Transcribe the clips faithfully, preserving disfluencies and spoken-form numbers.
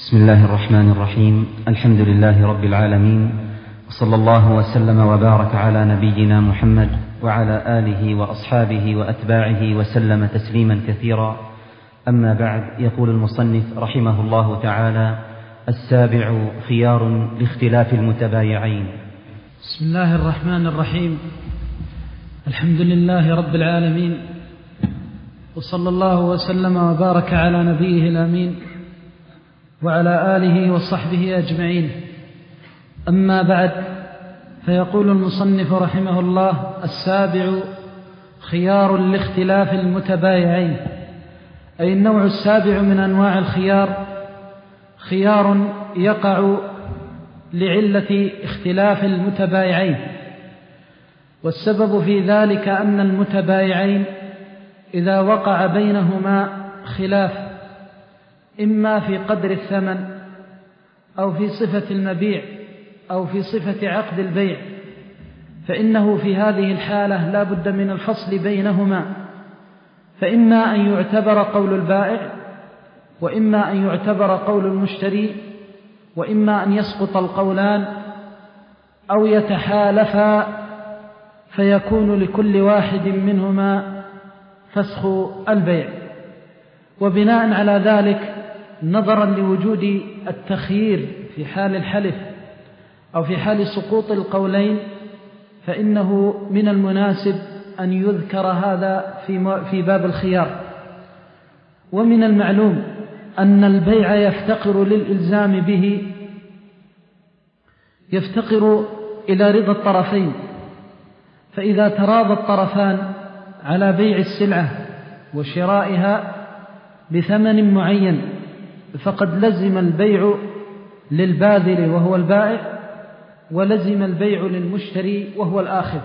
بسم الله الرحمن الرحيم. الحمد لله رب العالمين، وصلى الله وسلم وبارك على نبينا محمد وعلى آله وأصحابه وأتباعه وسلم تسليما كثيرا. أما بعد، يقول المصنف رحمه الله تعالى: السابع خيار لاختلاف المتبايعين. بسم الله الرحمن الرحيم. الحمد لله رب العالمين، وصلى الله وسلم وبارك على نبيه الأمين وعلى آله وصحبه أجمعين. أما بعد، فيقول المصنف رحمه الله: السابع خيار لاختلاف المتبايعين، أي النوع السابع من أنواع الخيار خيار يقع لعلة اختلاف المتبايعين، والسبب في ذلك أن المتبايعين إذا وقع بينهما خلاف إما في قدر الثمن أو في صفة المبيع أو في صفة عقد البيع، فإنه في هذه الحالة لا بد من الفصل بينهما، فإما أن يعتبر قول البائع، وإما أن يعتبر قول المشتري، وإما أن يسقط القولان أو يتحالفا فيكون لكل واحد منهما فسخ البيع. وبناء على ذلك، نظرا لوجود التخيير في حال الحلف أو في حال سقوط القولين، فإنه من المناسب أن يذكر هذا في باب الخيار. ومن المعلوم أن البيع يفتقر للإلزام به يفتقر إلى رضا الطرفين، فإذا تراضى الطرفان على بيع السلعة وشرائها بثمن معين فقد لزم البيع للباذل وهو البائع، ولزم البيع للمشتري وهو الآخذ.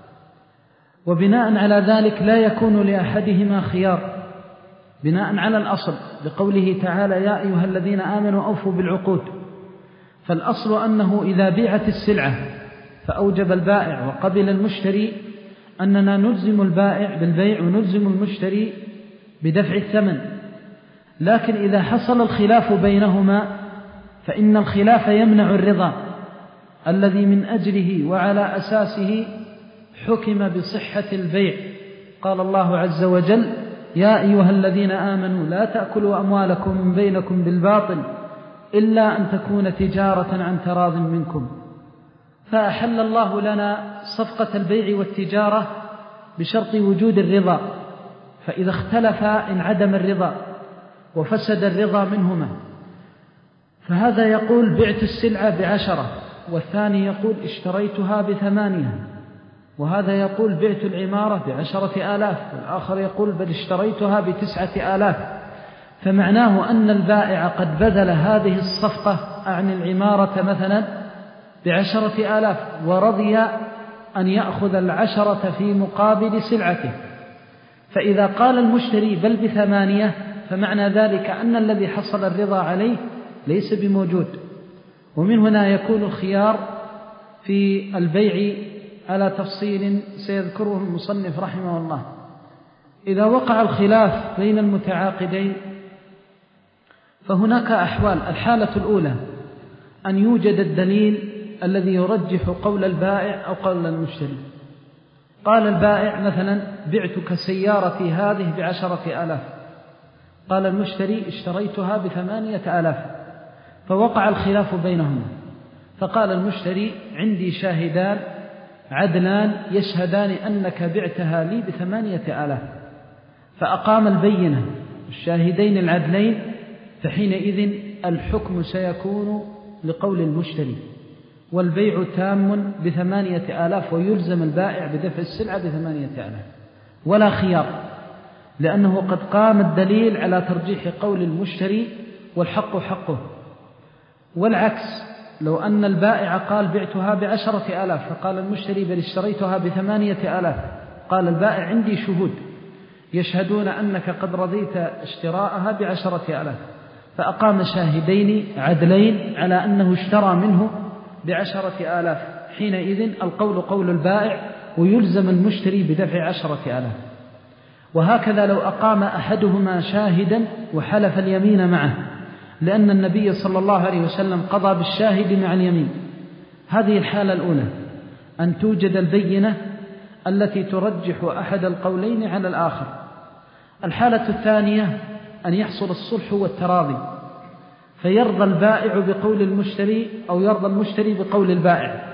وبناء على ذلك لا يكون لأحدهما خيار بناء على الأصل، بقوله تعالى: يا أيها الذين آمنوا أوفوا بالعقود. فالأصل أنه إذا بيعت السلعة فأوجب البائع وقبل المشتري أننا نلزم البائع بالبيع ونلزم المشتري بدفع الثمن. لكن إذا حصل الخلاف بينهما فإن الخلاف يمنع الرضا الذي من أجله وعلى أساسه حكم بصحة البيع. قال الله عز وجل: يا أيها الذين آمنوا لا تأكلوا أموالكم من بينكم بالباطل إلا أن تكون تجارة عن تراض منكم. فأحل الله لنا صفقة البيع والتجارة بشرط وجود الرضا، فإذا اختلف انعدم الرضا وفسد الرضا منهما. فهذا يقول: بعت السلعة بعشرة، والثاني يقول: اشتريتها بثمانية، وهذا يقول: بعت العمارة بعشرة آلاف، والآخر يقول: بل اشتريتها بتسعة آلاف. فمعناه أن البائع قد بذل هذه الصفقة عن العمارة مثلا بعشرة آلاف، ورضي أن يأخذ العشرة في مقابل سلعته. فإذا قال المشتري: بل بثمانية، فمعنى ذلك أن الذي حصل الرضا عليه ليس بموجود. ومن هنا يكون الخيار في البيع على تفصيل سيذكره المصنف رحمه الله. إذا وقع الخلاف بين المتعاقدين فهناك أحوال. الحالة الأولى أن يوجد الدليل الذي يرجح قول البائع أو قول المشتري. قال البائع مثلا: بعتك سيارتي هذه بعشرة آلاف، قال المشتري: اشتريتها بثمانية آلاف، فوقع الخلاف بينهما. فقال المشتري: عندي شاهدان عدلان يشهدان أنك بعتها لي بثمانية آلاف، فأقام البينة الشاهدين العدلين، فحينئذ الحكم سيكون لقول المشتري، والبيع تام بثمانية آلاف، ويلزم البائع بدفع السلعة بثمانية آلاف، ولا خيار، لأنه قد قام الدليل على ترجيح قول المشتري والحق حقه. والعكس، لو أن البائع قال: بعتها بعشرة آلاف، فقال المشتري: بل اشتريتها بثمانية آلاف، قال البائع: عندي شهود يشهدون أنك قد رضيت اشتراءها بعشرة آلاف، فأقام شاهدين عدلين على أنه اشترى منه بعشرة آلاف. حينئذ القول قول البائع، ويلزم المشتري بدفع عشرة آلاف. وهكذا لو أقام أحدهما شاهدا وحلف اليمين معه، لأن النبي صلى الله عليه وسلم قضى بالشاهد مع اليمين. هذه الحالة الأولى، أن توجد البينة التي ترجح أحد القولين على الآخر. الحالة الثانية أن يحصل الصلح والتراضي، فيرضى البائع بقول المشتري أو يرضى المشتري بقول البائع.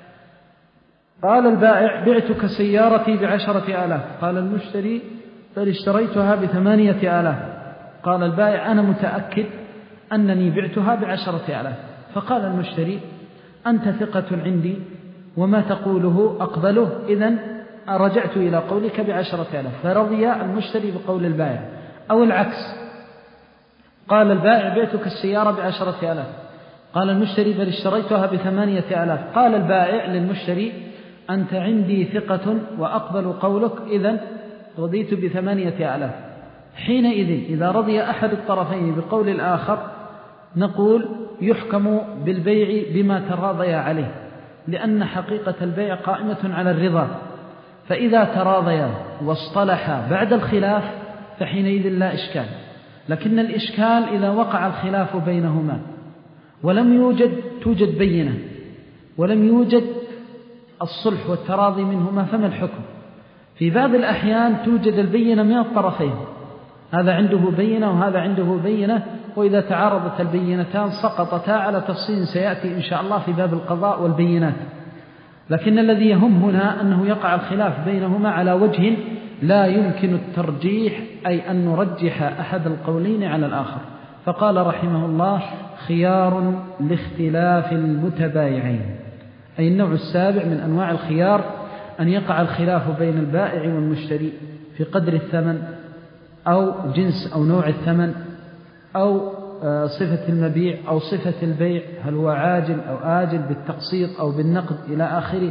قال البائع: بعتك سيارتي بعشرة آلاف. قال المشتري: بل اشتريتها بثمانية آلاف. قال البائع: أنا متأكد أنني بعتها بعشرة آلاف. فقال المشتري: أنت ثقة عندي وما تقوله أقبله، إذن رجعت إلى قولك بعشرة آلاف. فرضي المشتري بقول البائع. أو العكس، قال البائع: بعتك السيارة بعشرة آلاف. قال المشتري: بل اشتريتها بثمانية آلاف. قال البائع للمشتري: أنت عندي ثقة وأقبل قولك، إذن رضيت بثمانية آلاف. حينئذ إذا رضي أحد الطرفين بقول الآخر نقول يحكم بالبيع بما تراضيا عليه، لأن حقيقة البيع قائمة على الرضا. فإذا تراضيا واصطلحا بعد الخلاف فحينئذ لا إشكال. لكن الإشكال إذا وقع الخلاف بينهما ولم يوجد توجد بينة ولم يوجد الصلح والتراضي منهما، فما الحكم؟ في بعض الأحيان توجد البينة من الطرفين، هذا عنده بينة وهذا عنده بينة، وإذا تعارضت البينتان سقطتا على تفصيل سيأتي إن شاء الله في باب القضاء والبينات. لكن الذي يهم هنا أنه يقع الخلاف بينهما على وجه لا يمكن الترجيح، أي أن نرجح أحد القولين على الآخر. فقال رحمه الله: خيار لاختلاف المتبايعين، أي النوع السابع من أنواع الخيار أن يقع الخلاف بين البائع والمشتري في قدر الثمن أو جنس أو نوع الثمن أو صفة المبيع أو صفة البيع، هل هو عاجل أو آجل، بالتقسيط أو بالنقد إلى آخره،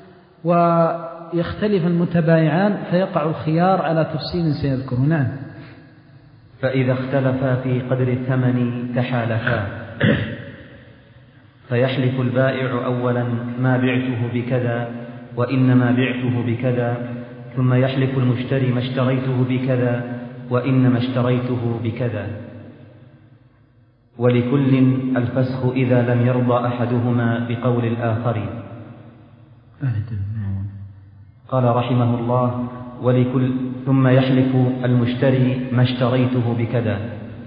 ويختلف المتبايعان فيقع الخيار على تفصيل سيذكره. نعم. فإذا اختلفا في قدر الثمن تحالفا، فيحلف البائع أولا: ما بعته بكذا وإنما بعته بكذا، ثم يحلف المشتري: ما اشتريته بكذا وإنما اشتريته بكذا. ولكل الفسخ إذا لم يرضى أحدهما بقول الآخر. قال رحمه الله: ولكل ثم يحلف المشتري: ما اشتريته بكذا.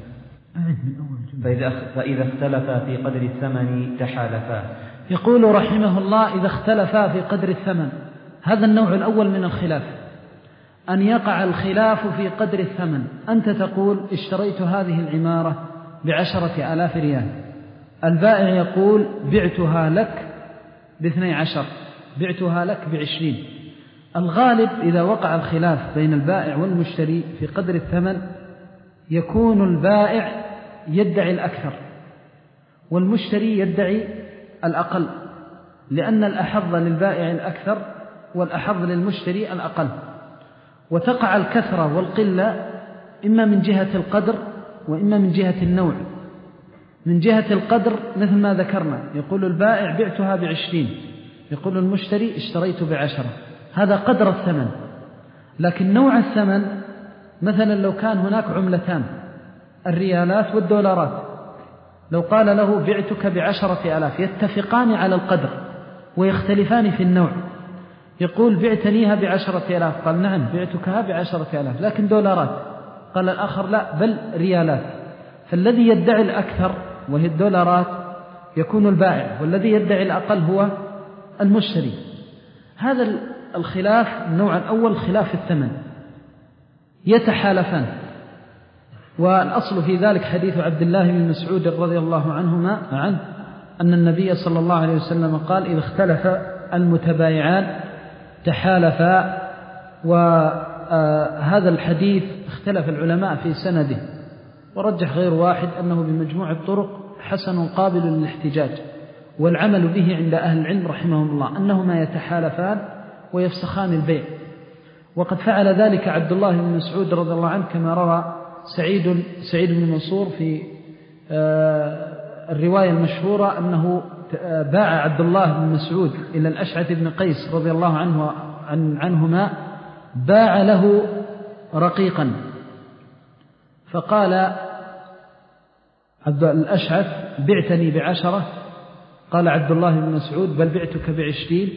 فإذا اختلفا في قدر الثمن تحالفا. يقول رحمه الله: إذا اختلفا في قدر الثمن، هذا النوع الأول من الخلاف، أن يقع الخلاف في قدر الثمن. أنت تقول: اشتريت هذه العمارة بعشرة آلاف ريال، البائع يقول: بعتها لك باثني عشر، بعتها لك بعشرين. الغالب إذا وقع الخلاف بين البائع والمشتري في قدر الثمن يكون البائع يدعي الأكثر والمشتري يدعي الأقل، لأن الأحظ للبائع الأكثر والأحظ للمشتري الأقل. وتقع الكثرة والقلة إما من جهة القدر وإما من جهة النوع. من جهة القدر مثل ما ذكرنا، يقول البائع: بعتها بعشرين، يقول المشتري: اشتريت بعشرة، هذا قدر الثمن. لكن نوع الثمن، مثلا لو كان هناك عملتان، الريالات والدولارات، لو قال له: بعتك بعشرة آلاف، يتفقان على القدر ويختلفان في النوع. يقول: بعتنيها بعشرة آلاف، قال: نعم بعتكها بعشرة آلاف، لكن دولارات. قال الآخر: لا، بل ريالات. فالذي يدعي الأكثر وهي الدولارات يكون البائع، والذي يدعي الأقل هو المشتري. هذا الخلاف النوع الأول خلاف الثمن، يتحالفان. والأصل في ذلك حديث عبد الله بن مسعود رضي الله عنهما عنه أن النبي صلى الله عليه وسلم قال: إذا اختلف المتبايعان تحالفا. وهذا الحديث اختلف العلماء في سنده، ورجح غير واحد أنه بمجموع الطرق حسن قابل للاحتجاج، والعمل به عند أهل العلم رحمهم الله أنهما يتحالفان ويفسخان البيع. وقد فعل ذلك عبد الله بن مسعود رضي الله عنه، كما روى سعيد سعيد بن منصور في الرواية المشهورة أنه باع عبد الله بن مسعود إلى الأشعث بن قيس رضي الله عنه عن عنهما، باع له رقيقا، فقال: عبد الأشعث بعتني بعشرة، قال عبد الله بن مسعود بل بعتك بعشرين.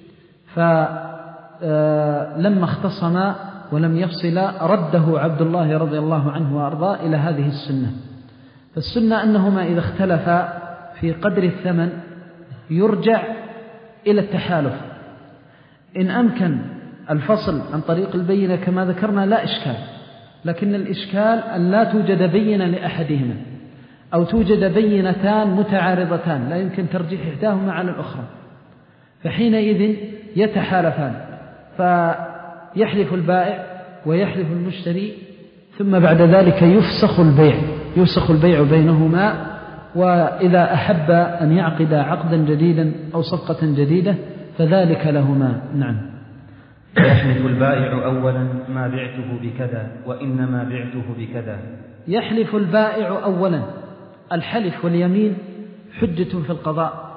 فلما اختصما ولم يفصلا رده عبد الله رضي الله عنه وأرضاه إلى هذه السنة. فالسنة أنهما إذا اختلفا في قدر الثمن يرجع إلى التحالف. إن أمكن الفصل عن طريق البينة كما ذكرنا لا إشكال، لكن الإشكال أن لا توجد بينة لأحدهما أو توجد بينتان متعارضتان لا يمكن ترجيح إحداهما على الأخرى، فحينئذ يتحالفان، فيحلف البائع ويحلف المشتري، ثم بعد ذلك يفسخ البيع يفسخ البيع بينهما. وإذا أحب أن يعقد عقدا جديدا أو صفقة جديدة فذلك لهما. نعم. يحلف البائع أولا ما بعته بكذا وإنما بعته بكذا. يحلف البائع أولا. الحلف واليمين حجة في القضاء،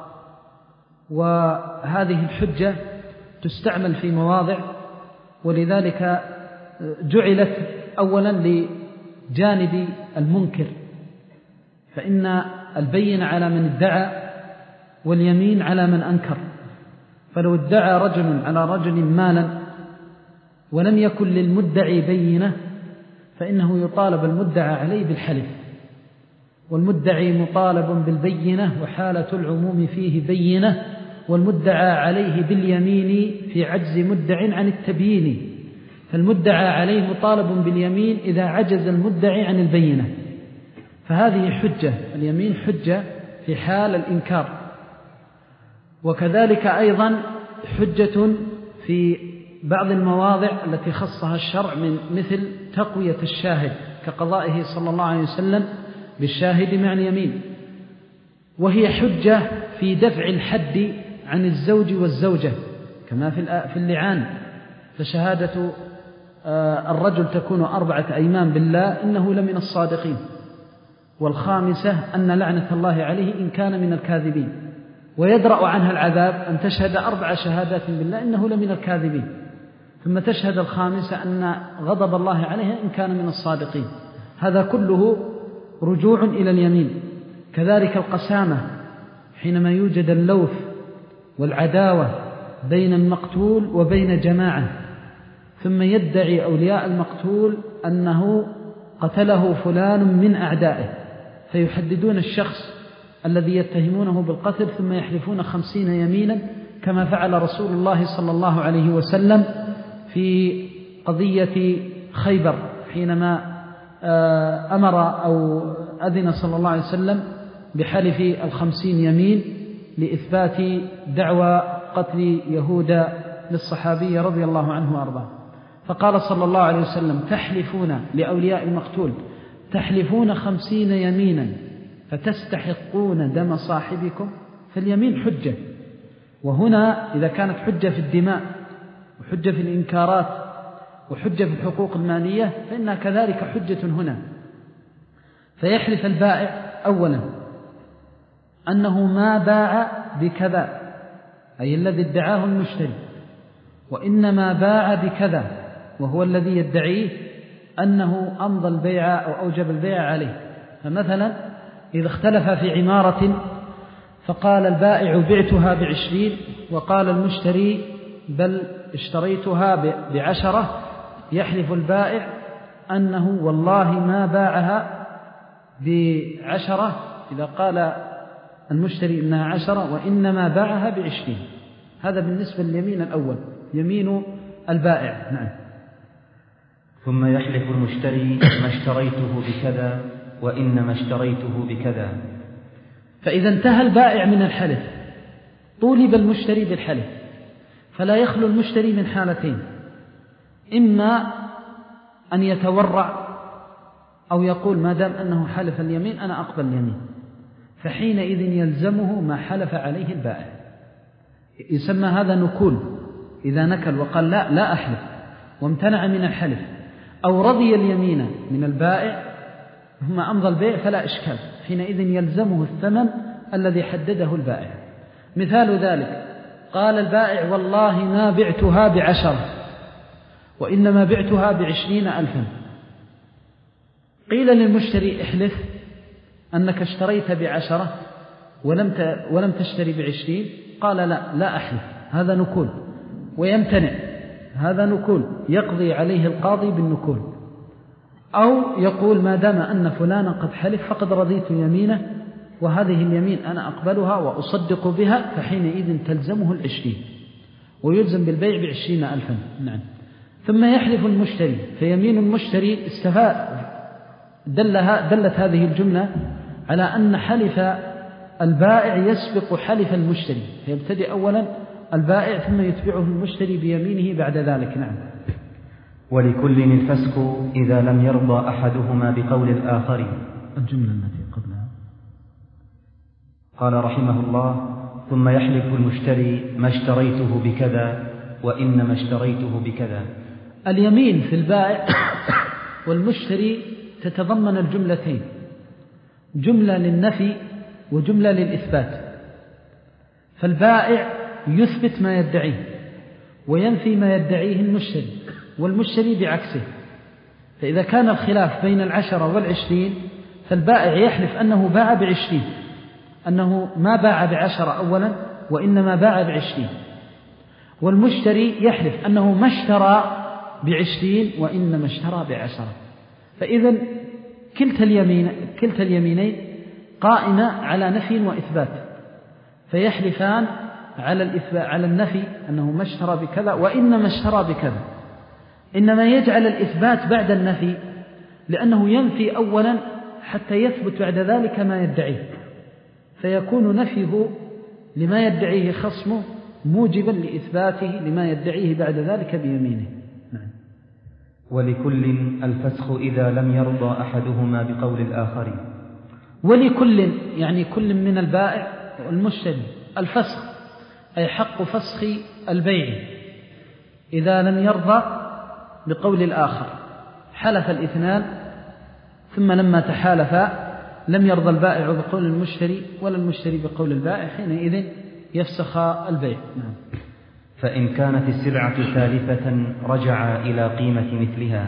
وهذه الحجة تستعمل في مواضع، ولذلك جعلت أولا لجانب المنكر، فإن البين على من ادعى واليمين على من أنكر. فلو ادعى رجل على رجل مالا ولم يكن للمدعي بينة فإنه يطالب المدعى عليه بالحلف، والمدعي مطالب بالبينة وحالة العموم فيه بينة، والمدعى عليه باليمين في عجز مدع عن التبيين، فالمدعى عليه مطالب باليمين إذا عجز المدعي عن البينة، فهذه حجة. اليمين حجة في حال الإنكار. وكذلك أيضا حجة في بعض المواضع التي خصها الشرع، من مثل تقوية الشاهد كقضائه صلى الله عليه وسلم بالشاهد مع اليمين، وهي حجة في دفع الحد عن الزوج والزوجة كما في اللعان، فشهادة الرجل تكون أربعة أيمان بالله إنه لمن الصادقين، والخامسة أن لعنة الله عليه إن كان من الكاذبين، ويدرأ عنها العذاب أن تشهد أربع شهادات بالله إنه لمن الكاذبين، ثم تشهد الخامسة أن غضب الله عليها إن كان من الصادقين. هذا كله رجوع إلى اليمين. كذلك القسامة حينما يوجد اللوث والعداوة بين المقتول وبين جماعة، ثم يدعي أولياء المقتول أنه قتله فلان من أعدائه، فيحددون الشخص الذي يتهمونه بالقتل ثم يحلفون خمسين يمينا، كما فعل رسول الله صلى الله عليه وسلم في قضية خيبر حينما أمر أو أذن صلى الله عليه وسلم بحلف الخمسين يمين لإثبات دعوى قتل يهوذا للصحابي رضي الله عنه وأرضاه. فقال صلى الله عليه وسلم: تحلفون لأولياء المقتول تحلفون خمسين يمينا فتستحقون دم صاحبكم، فاليمين حجة. وهنا إذا كانت حجة في الدماء وحجة في الإنكارات وحجة في الحقوق المالية فإنها كذلك حجة هنا. فيحلف البائع أولا أنه ما باع بكذا، أي الذي ادعاه المشتري، وإنما باع بكذا، وهو الذي يدعيه أنه أمضى البيع أو أوجب البيع عليه. فمثلا إذا اختلف في عمارة فقال البائع بعتها بعشرين وقال المشتري بل اشتريتها بعشرة، يحلف البائع أنه والله ما باعها بعشرة إذا قال المشتري إنها عشرة وإنما باعها بعشرين. هذا بالنسبة لليمين الأول، يمين البائع. نعم. ثم يحلف المشتري ما اشتريته بكذا وإنما اشتريته بكذا. فإذا انتهى البائع من الحلف طولب المشتري بالحلف، فلا يخلو المشتري من حالتين: إما أن يتورع أو يقول ما دام أنه حلف اليمين أنا أقبل اليمين، فحينئذ يلزمه ما حلف عليه البائع، يسمى هذا نكول. إذا نكل وقال لا لا أحلف وامتنع من الحلف، أو رضي اليمين من البائع ثم أمضى البيع فلا إشكال، حينئذ يلزمه الثمن الذي حدده البائع. مثال ذلك: قال البائع والله ما بعتها بعشرة وإنما بعتها بعشرين ألفا. قيل للمشتري احلف أنك اشتريت بعشرة ولم ولم تشتري بعشرين، قال لا لا أحلف، هذا نكول ويمتنع، هذا نكول يقضي عليه القاضي بالنكول. أو يقول ما دام أن فلانا قد حلف فقد رضيت يمينه، وهذه اليمين أنا أقبلها وأصدق بها، فحينئذ تلزمه العشرين ويلزم بالبيع بعشرين ألفا. نعم. ثم يحلف المشتري، فيمين المشتري استفاد دلها دلت هذه الجملة على أن حلف البائع يسبق حلف المشتري، فيبتدئ أولا البائع ثم يتبعه المشتري بيمينه بعد ذلك. نعم. ولكل الفسق إذا لم يرضى أحدهما بقول الآخر. الجملة التي قبلها قال رحمه الله: ثم يحلف المشتري ما اشتريته بكذا وإنما اشتريته بكذا. اليمين في البائع والمشتري تتضمن الجملتين، جملة للنفي وجملة للإثبات. فالبائع يثبت ما يدعيه وينفي ما يدعيه المشتري، والمشتري بعكسه. فإذا كان الخلاف بين العشرة والعشرين فالبائع يحلف أنه باع بعشرين، أنه ما باع بعشرة أولا وإنما باع بعشرين، والمشتري يحلف أنه ما اشترى بعشرين وإنما اشترى بعشرة. فإذا كلتا اليمين كلتا اليمينين قائمة على نفي وإثبات، فيحلفان على الإثبات على النفي أنه ما اشترى بكذا وإنما اشترى بكذا، إنما يجعل الإثبات بعد النفي لأنه ينفي أولا حتى يثبت بعد ذلك ما يدعيه، فيكون نفيه لما يدعيه خصمه موجبا لإثباته لما يدعيه بعد ذلك بيمينه. نعم. ولكل الفسخ إذا لم يرضى أحدهما بقول الآخر. ولكل يعني كل من البائع والمشتري الفسخ، أي حق فسخ البيع إذا لم يرضى بقول الآخر. حلف الاثنان ثم لما تحالفا لم يرضى البائع بقول المشتري ولا المشتري بقول البائع، حينئذ يفسخ البيع. نعم. فإن كانت السلعة تالفة رجع إلى قيمة مثلها.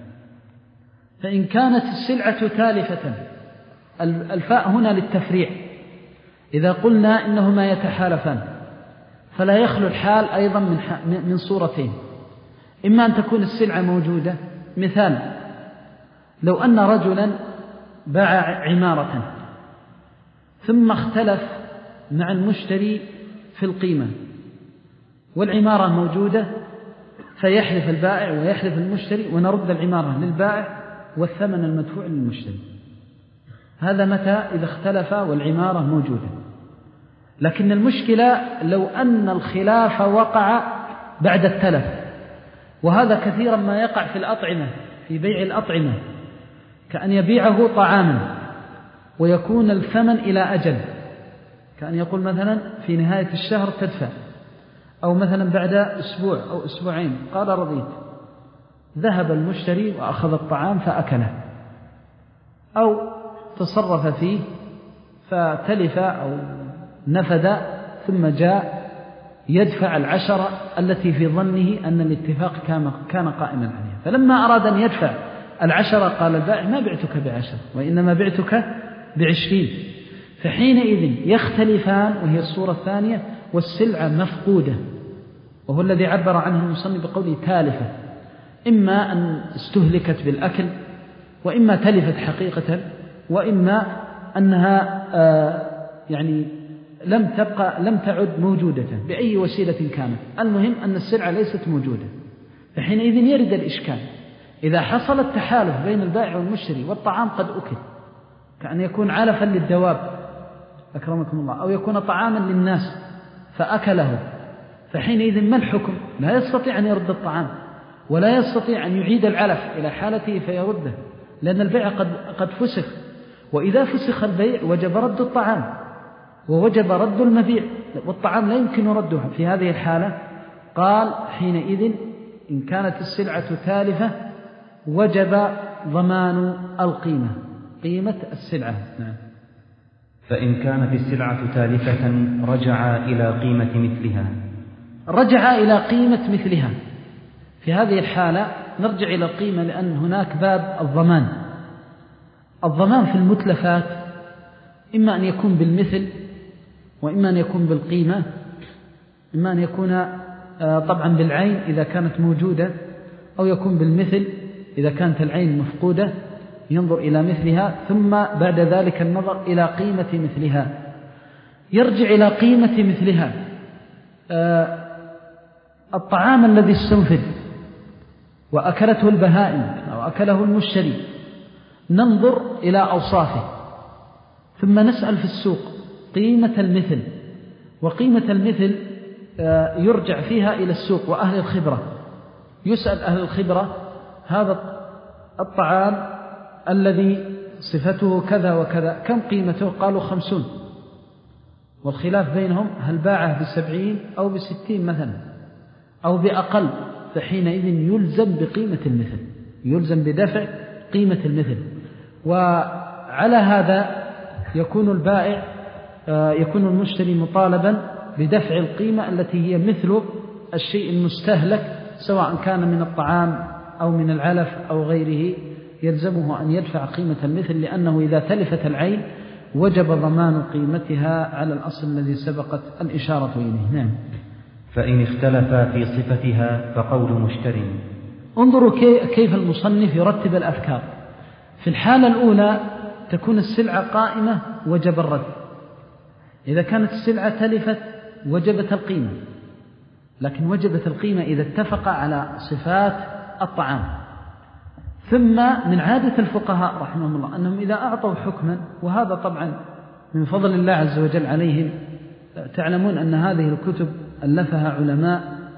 فإن كانت السلعة تالفة، الفاء هنا للتفريع. إذا قلنا إنهما يتحالفان فلا يخلو الحال أيضا من من صورتين: إما أن تكون السلعة موجودة، مثال لو أن رجلا باع عمارة ثم اختلف مع المشتري في القيمة والعمارة موجودة، فيحلف البائع ويحلف المشتري ونرد العمارة للبائع والثمن المدفوع للمشتري. هذا متى؟ إذا اختلف والعمارة موجودة. لكن المشكلة لو أن الخلاف وقع بعد التلف، وهذا كثيرا ما يقع في الأطعمة، في بيع الأطعمة، كأن يبيعه طعاما ويكون الثمن إلى أجل، كأن يقول مثلا في نهاية الشهر تدفع، أو مثلا بعد أسبوع أو أسبوعين قال رضيت، ذهب المشتري وأخذ الطعام فأكله أو تصرف فيه فتلف أو نفد، ثم جاء يدفع العشرة التي في ظنه أن الاتفاق كان قائما عليها، فلما أراد أن يدفع العشرة قال البائع ما بعتك بعشرة وإنما بعتك بعشرين، فحينئذ يختلفان، وهي الصورة الثانية، والسلعة مفقودة، وهو الذي عبر عنه المصنف بقوله تالفة، إما أن استهلكت بالأكل، وإما تلفت حقيقة، وإما أنها آه يعني لم تبقى لم تعد موجودة بأي وسيلة كانت، المهم أن السلعة ليست موجودة. فحينئذ يرد الإشكال إذا حصل التحالف بين البائع والمشتري والطعام قد أكل، كأن يكون علفا للدواب أكرمكم الله، أو يكون طعاما للناس فأكله، فحينئذ ما الحكم؟ لا يستطيع أن يرد الطعام ولا يستطيع أن يعيد العلف إلى حالته فيرده، لأن البيع قد, قد فسخ، وإذا فسخ البيع وجب رد الطعام ووجب رد المبيع، والطعام لا يمكن رده في هذه الحالة. قال حينئذ إن كانت السلعة تالفة وجب ضمان القيمة، قيمة السلعة. نعم. فإن كانت السلعة تالفة رجع إلى قيمة مثلها. رجع إلى قيمة مثلها، في هذه الحالة نرجع إلى القيمة، لأن هناك باب الضمان. الضمان في المتلفات إما أن يكون بالمثل، وإما أن يكون بالقيمة، إما أن يكون طبعا بالعين إذا كانت موجودة، أو يكون بالمثل إذا كانت العين مفقودة ينظر إلى مثلها، ثم بعد ذلك النظر إلى قيمة مثلها. يرجع إلى قيمة مثلها الطعام الذي استنفد وأكلته البهائم أو أكله المشتري، ننظر إلى أوصافه ثم نسأل في السوق قيمة المثل، وقيمة المثل يرجع فيها إلى السوق وأهل الخبرة. يسأل أهل الخبرة هذا الطعام الذي صفته كذا وكذا كم قيمته؟ قالوا خمسون، والخلاف بينهم هل باعه بسبعين أو بستين مثلا أو بأقل، فحينئذ يلزم بقيمة المثل، يلزم بدفع قيمة المثل. وعلى هذا يكون البائع يكون المشتري مطالبا بدفع القيمة التي هي مثل الشيء المستهلك، سواء كان من الطعام أو من العلف أو غيره، يلزمه أن يدفع قيمة المثل، لأنه إذا تلفت العين وجب ضمان قيمتها على الأصل الذي سبقت الإشارة إليه. نعم. فإن اختلفا في صفتها فقول مشتري. انظروا كيف المصنف يرتب الأفكار. في الحالة الأولى تكون السلعة قائمة وجب الرد، إذا كانت السلعة تلفت وجبت القيمة، لكن وجبت القيمة إذا اتفق على صفات الطعام. ثم من عادة الفقهاء رحمهم الله أنهم إذا أعطوا حكما، وهذا طبعا من فضل الله عز وجل عليهم، تعلمون أن هذه الكتب ألفها علماء،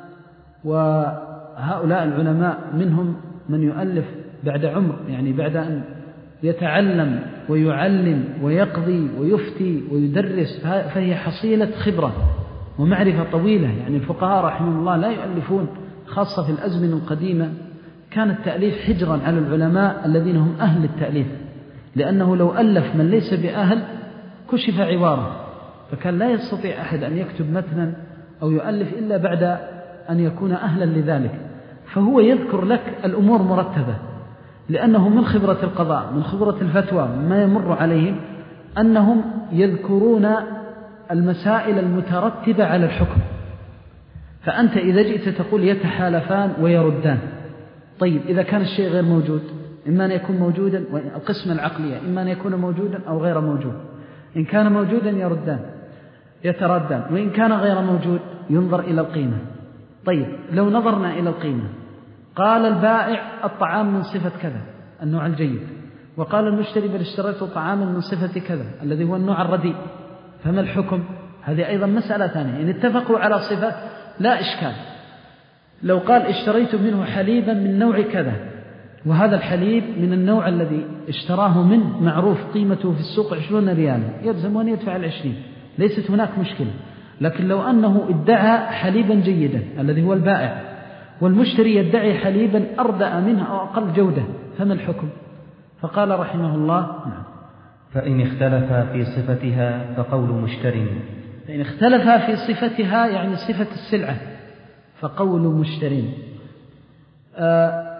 وهؤلاء العلماء منهم من يؤلف بعد عمر، يعني بعد أن يتعلم ويعلم ويقضي ويفتي ويدرس، فهي حصيلة خبرة ومعرفة طويلة. يعني الفقهاء رحمهم الله لا يؤلفون، خاصة في الأزمنة القديمة كان التأليف حجرا على العلماء الذين هم أهل التأليف، لأنه لو ألف من ليس بأهل كشف عواره، فكان لا يستطيع أحد أن يكتب متنا أو يؤلف إلا بعد أن يكون أهلا لذلك. فهو يذكر لك الأمور مرتبة، لأنه من خبرة القضاء من خبرة الفتوى ما يمر عليهم أنهم يذكرون المسائل المترتبة على الحكم. فأنت إذا جئت تقول يتحالفان ويردان، طيب إذا كان الشيء غير موجود، إما أن يكون موجودا، القسمة العقلية إما أن يكون موجودا أو غير موجود، إن كان موجودا يردان يتردان، وإن كان غير موجود ينظر إلى القيمة. طيب لو نظرنا إلى القيمة، قال البائع الطعام من صفة كذا النوع الجيد، وقال المشتري بل اشتريت طعاما من صفة كذا الذي هو النوع الرديء، فما الحكم؟ هذه أيضا مسألة ثانية. إن اتفقوا على صفة لا إشكال. لو قال اشتريت منه حليبا من نوع كذا، وهذا الحليب من النوع الذي اشتراه منه معروف قيمته في السوق عشرون ريالا، يلزم أن يدفع العشرين، ليست هناك مشكلة. لكن لو أنه ادعى حليبا جيدا الذي هو البائع، والمشتري يدعي حليبا أردأ منه أو أقل جودة، فما الحكم؟ فقال رحمه الله فإن اختلفا في صفتها فقول مشتري. فإن اختلفا في صفتها يعني صفة السلعة فقول مشتري. آه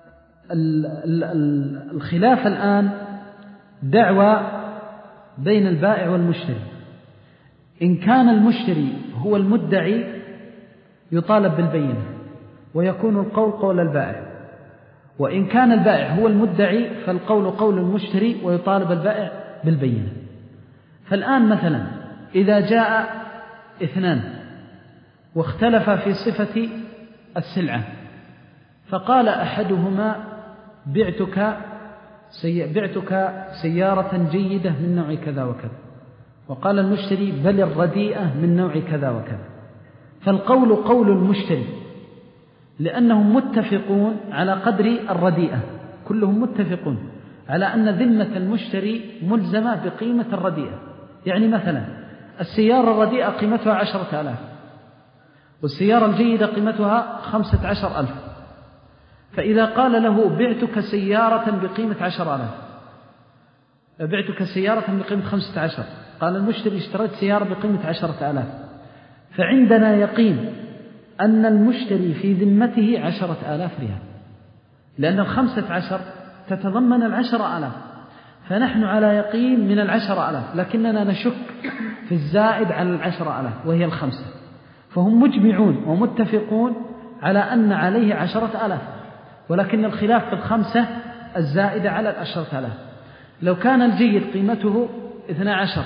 الخلاف الآن دعوى بين البائع والمشتري. إن كان المشتري هو المدعي يطالب بالبينة ويكون القول قول البائع، وإن كان البائع هو المدعي فالقول قول المشتري ويطالب البائع بالبينة. فالآن مثلا إذا جاء اثنان واختلفا في صفة السلعة، فقال أحدهما بعتك سي... بعتك سيارة جيدة من نوع كذا وكذا، وقال المشتري بل الرديئة من نوع كذا وكذا، فالقول قول المشتري لأنهم متفقون على قدر الرديئة، كلهم متفقون على أن ذمة المشتري ملزمة بقيمة الرديئة. يعني مثلا السيارة الرديئة قيمتها عشرة آلاف، والسيارة الجيدة قيمتها خمسة عشر ألف، فإذا قال له بعتك سيارة بقيمة عشر آلاف، بعتك سيارة بقيمة خمسة عشر، قال المشتري اشتريت سيارة بقيمة عشرة آلاف، فعندنا يقين أن المشتري في ذمته عشرة آلاف ريال، لأن الخمسة عشر تتضمن العشر آلاف. فنحن على يقين من العشر ألاف، لكننا نشك في الزائد على العشر ألاف وهي الخمسة، فهم مجمعون ومتفقون على أن عليه عشرة ألاف، ولكن الخلاف في الخمسة الزائدة على العشرة ألاف. لو كان الجيد قيمته اثنا عشر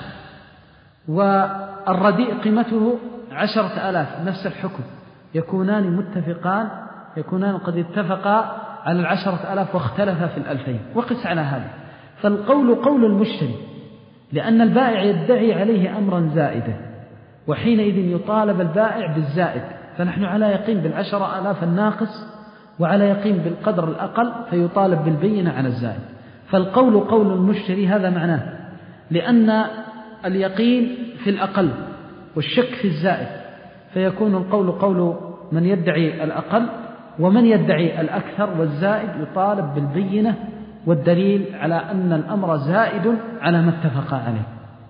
والرديء قيمته عشرة ألاف نفس الحكم، يكونان متفقان، يكونان قد اتفقا على العشرة ألاف واختلفا في الألفين. وقس على هذا، فالقول قول المشتري، لأن البائع يدعي عليه أمرا زائدا، وحينئذ يطالب البائع بالزائد، فنحن على يقين بالعشرة ألاف الناقص وعلى يقين بالقدر الأقل، فيطالب بالبينة على الزائد. فالقول قول المشتري هذا معناه، لأن اليقين في الأقل والشك في الزائد، فيكون القول قول من يدعي الأقل، ومن يدعي الأكثر والزائد يطالب بالبينة والدليل على أن الأمر زائد على ما اتفق عليه.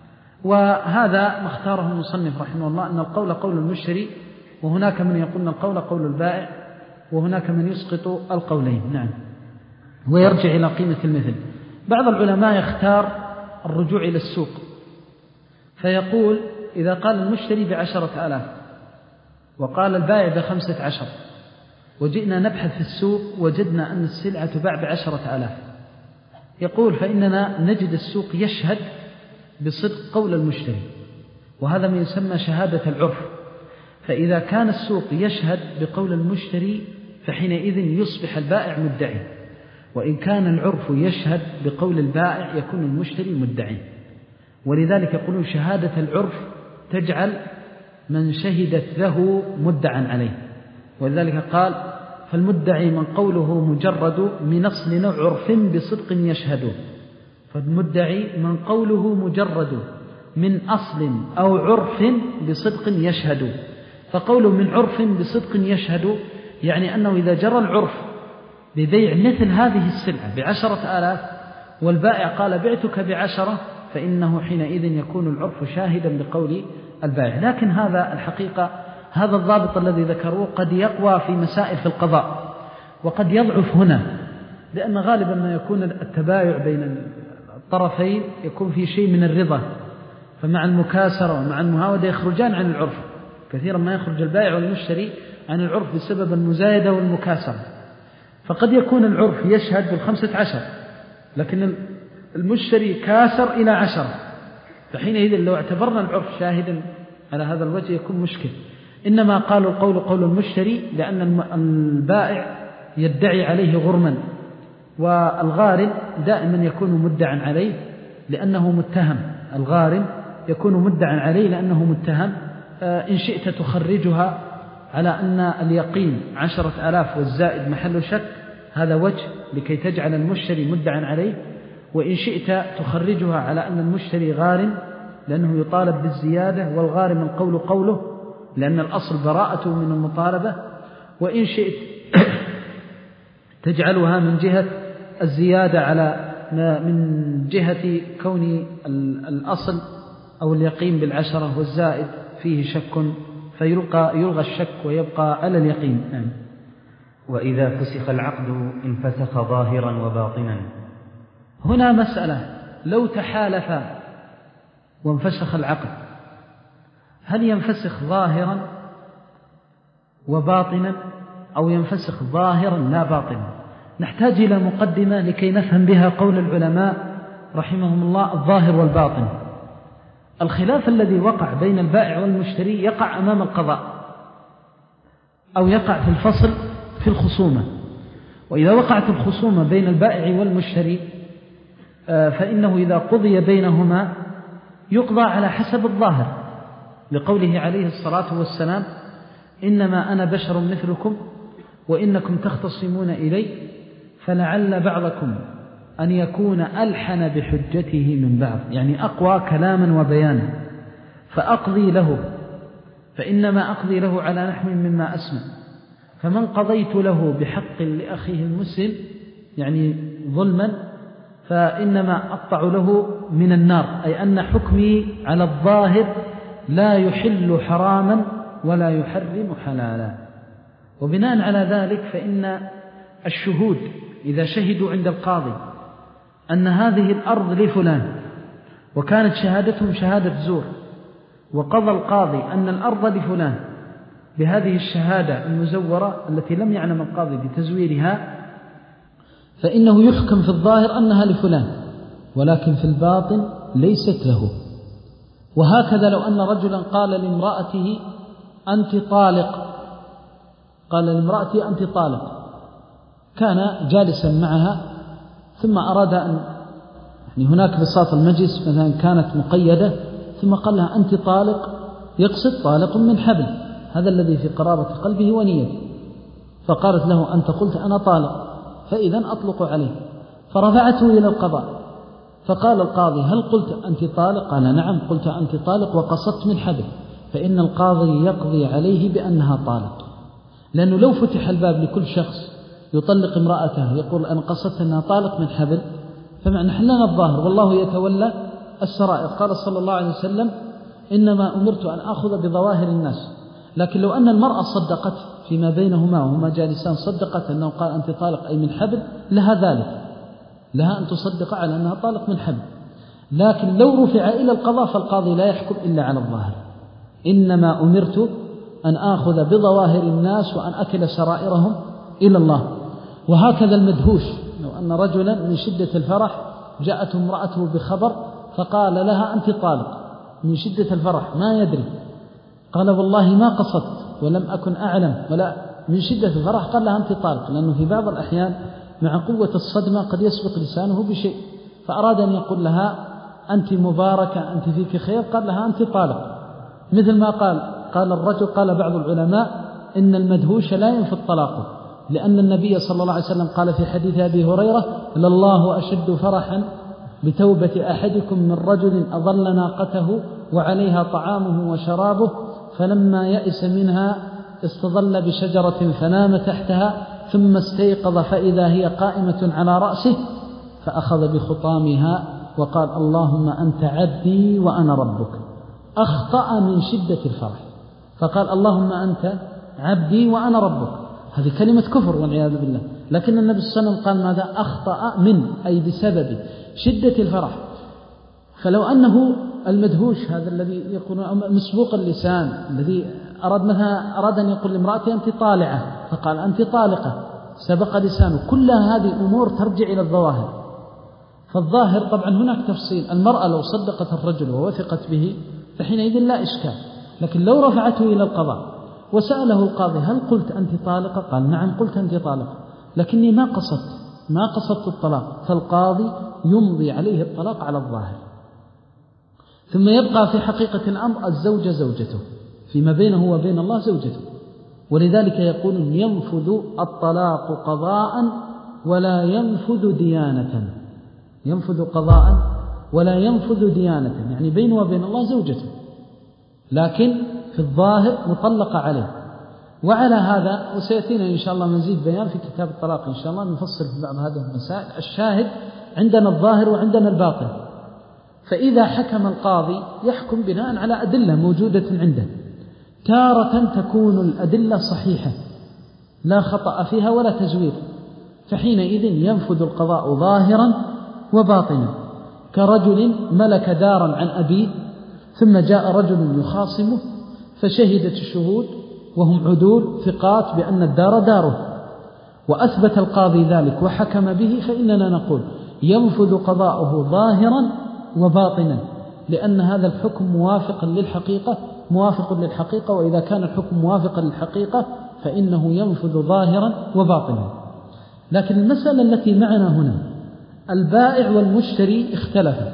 وهذا ما اختاره المصنف رحمه الله، أن القول قول المشتري، وهناك من يقول أن القول قول البائع، وهناك من يسقط القولين. نعم. ويرجع إلى قيمة المثل. بعض العلماء يختار الرجوع إلى السوق، فيقول إذا قال المشتري بعشرة آلاف وقال البائع بخمسة عشر، وجئنا نبحث في السوق وجدنا أن السلعة تباع بعشرة آلاف، يقول فإننا نجد السوق يشهد بصدق قول المشتري، وهذا ما يسمى شهادة العرف. فإذا كان السوق يشهد بقول المشتري فحينئذ يصبح البائع مدعي، وإن كان العرف يشهد بقول البائع يكون المشتري مدعي. ولذلك يقولون شهادة العرف تجعل من شهدت له مدعا عليه، ولذلك قال فالمدعي من قوله مجرد من أصل أو عرف بصدق يشهد. فالمدعي من قوله مجرد من أصل أو عرف بصدق يشهد، فقوله من عرف بصدق يشهد يعني أنه إذا جرى العرف ببيع مثل هذه السلعة بعشرة آلاف والبائع قال بعتك بعشرة، فإنه حينئذ يكون العرف شاهدا بقول البائع. لكن هذا الحقيقة هذا الضابط الذي ذكروه قد يقوى في مسائل في القضاء، وقد يضعف هنا، لأن غالبا ما يكون التبايع بين الطرفين يكون في شيء من الرضا، فمع المكاسرة ومع المهاودة يخرجان عن العرف. كثيرا ما يخرج البائع والمشتري عن العرف بسبب المزايدة والمكاسرة، فقد يكون العرف يشهد بالخمسة عشر لكن المشتري كاسر إلى عشرة، فحينئذ لو اعتبرنا العرف شاهدا على هذا الوجه يكون مشكل. إنما قالوا القول قول المشتري لأن البائع يدعي عليه غرما، والغارم دائما يكون مدعا عليه لأنه متهم، الغارم يكون مدعا عليه لأنه متهم. إن شئت تخرجها على أن اليقين عشرة آلاف والزائد محل شك، هذا وجه لكي تجعل المشتري مدعا عليه، وإن شئت تخرجها على أن المشتري غارم لأنه يطالب بالزيادة، والغارم القول قوله لأن الأصل براءته من المطالبة، وإن شئت تجعلها من جهة الزيادة على من جهة كون الأصل أو اليقين بالعشرة والزائد فيه شك، فيلقى يلغى الشك ويبقى على اليقين. نعم. وإذا فسخ العقد انفسخ ظاهرا وباطنا. هنا مسألة، لو تحالفا وانفسخ العقد هل ينفسخ ظاهرا وباطنا أو ينفسخ ظاهرا لا باطنا؟ نحتاج إلى مقدمة لكي نفهم بها قول العلماء رحمهم الله الظاهر والباطن. الخلاف الذي وقع بين البائع والمشتري يقع أمام القضاء أو يقع في الفصل في الخصومة، وإذا وقعت الخصومة بين البائع والمشتري فإنه إذا قضي بينهما يقضى على حسب الظاهر، لقوله عليه الصلاة والسلام إنما أنا بشر مثلكم وإنكم تختصمون إلي فلعل بعضكم أن يكون ألحن بحجته من بعض، يعني أقوى كلاما وبيانا، فأقضي له، فإنما أقضي له على نحو مما أسمع، فمن قضيت له بحق لأخيه المسلم يعني ظلما فإنما أقطع له من النار، أي أن حكمي على الظاهر لا يحل حراما ولا يحرم حلالا. وبناء على ذلك فإن الشهود إذا شهدوا عند القاضي أن هذه الأرض لفلان، وكانت شهادتهم شهادة زور، وقضى القاضي أن الأرض لفلان بهذه الشهادة المزورة التي لم يعلم القاضي بتزويرها، فإنه يحكم في الظاهر أنها لفلان، ولكن في الباطن ليست له. وهكذا لو أن رجلا قال لامرأته أنت طالق، قال لامرأته أنت طالق، كان جالسا معها ثم أراد أن يعني هناك بساط المجلس مثلا كانت مقيدة، ثم قال لها أنت طالق، يقصد طالق من حبل، هذا الذي في قرابة قلبه ونيته، فقالت له أنت قلت أنا طالق فإذا أطلق عليه، فرفعته إلى القضاء، فقال القاضي هل قلت أنت طالق؟ قال نعم قلت أنت طالق وقصدت من حبل، فإن القاضي يقضي عليه بأنها طالق، لأنه لو فتح الباب لكل شخص يطلق امرأته يقول أنا قصدت أنها طالق من حبل، فمعنى حلنا الظاهر والله يتولى السرائر. قال صلى الله عليه وسلم إنما أمرت أن أخذ بظواهر الناس، لكن لو أن المرأة صدقت فيما بينهما وهما جالسان، صدقت أنه قال أنت طالق أي من حبل، لها ذلك، لها أن تصدق على أنها طالق من حبل. لكن لو رفع إلى القضاء فالقاضي لا يحكم إلا على الظاهر، إنما أمرت أن آخذ بظواهر الناس وأن أكل سرائرهم إلى الله. وهكذا المدهوش، لو أن رجلا من شدة الفرح جاءته امرأته بخبر فقال لها أنت طالق من شدة الفرح ما يدري، قال والله ما قصدت ولم أكن أعلم، ولا من شدة الفرح قال لها أنت طالق، لأنه في بعض الأحيان مع قوة الصدمة قد يسبق لسانه بشيء، فأراد أن يقول لها أنت مباركة أنت فيك خير، قال لها أنت طالق، مثل ما قال قال الرجل قال بعض العلماء إن المدهوش لا ينفي طلاقه، لأن النبي صلى الله عليه وسلم قال في حديث أبي هريرة لله أشد فرحا بتوبة أحدكم من رجل أضل ناقته وعليها طعامه وشرابه فلما يئس منها استظل بشجرة فنام تحتها ثم استيقظ فإذا هي قائمة على رأسه فأخذ بخطامها وقال اللهم أنت عبدي وأنا ربك، أخطأ من شدة الفرح فقال اللهم أنت عبدي وأنا ربك، هذه كلمة كفر والعياذ بالله، لكن النبي صلى الله عليه وسلم قال ماذا؟ أخطأ من أي بسبب شدة الفرح. فلو أنه المدهوش هذا الذي يكون مسبوق اللسان الذي أراد مثلا أراد أن يقول لامرأته أنت طالعة فقال أنت طالقة سبق لسانه، كل هذه أمور ترجع إلى الظواهر. فالظاهر طبعا هناك تفصيل، المرأة لو صدقت الرجل ووثقت به فحينئذ لا إشكال، لكن لو رفعته إلى القضاء وسأله القاضي هل قلت أنت طالقة؟ قال نعم قلت أنت طالقة لكني ما قصدت ما قصدت الطلاق، فالقاضي يمضي عليه الطلاق على الظاهر. ثم يبقى في حقيقة الأمر الزوجة زوجته، فيما بينه وبين الله زوجته، ولذلك يقول ينفذ الطلاق قضاء ولا ينفذ ديانة، ينفذ قضاء ولا ينفذ ديانة، يعني بينه وبين الله زوجته، لكن في الظاهر مطلقة عليه. وعلى هذا وسيأتينا إن شاء الله مزيد بيان في كتاب الطلاق إن شاء الله نفصل في بعض هذه المسائل. الشاهد عندنا الظاهر وعندنا الباطن، فإذا حكم القاضي يحكم بناء على أدلة موجودة عنده، تارة تكون الأدلة صحيحة لا خطأ فيها ولا تزوير، فحينئذ ينفذ القضاء ظاهرا وباطنا، كرجل ملك دارا عن أبيه ثم جاء رجل يخاصمه فشهدت الشهود وهم عدول ثقات بأن الدار داره وأثبت القاضي ذلك وحكم به، فإننا نقول ينفذ قضاؤه ظاهرا وباطنا، لأن هذا الحكم موافقا للحقيقة موافق للحقيقة وإذا كان الحكم موافقا للحقيقة فإنه ينفذ ظاهرا وباطنا. لكن المسألة التي معنا هنا البائع والمشتري اختلفا،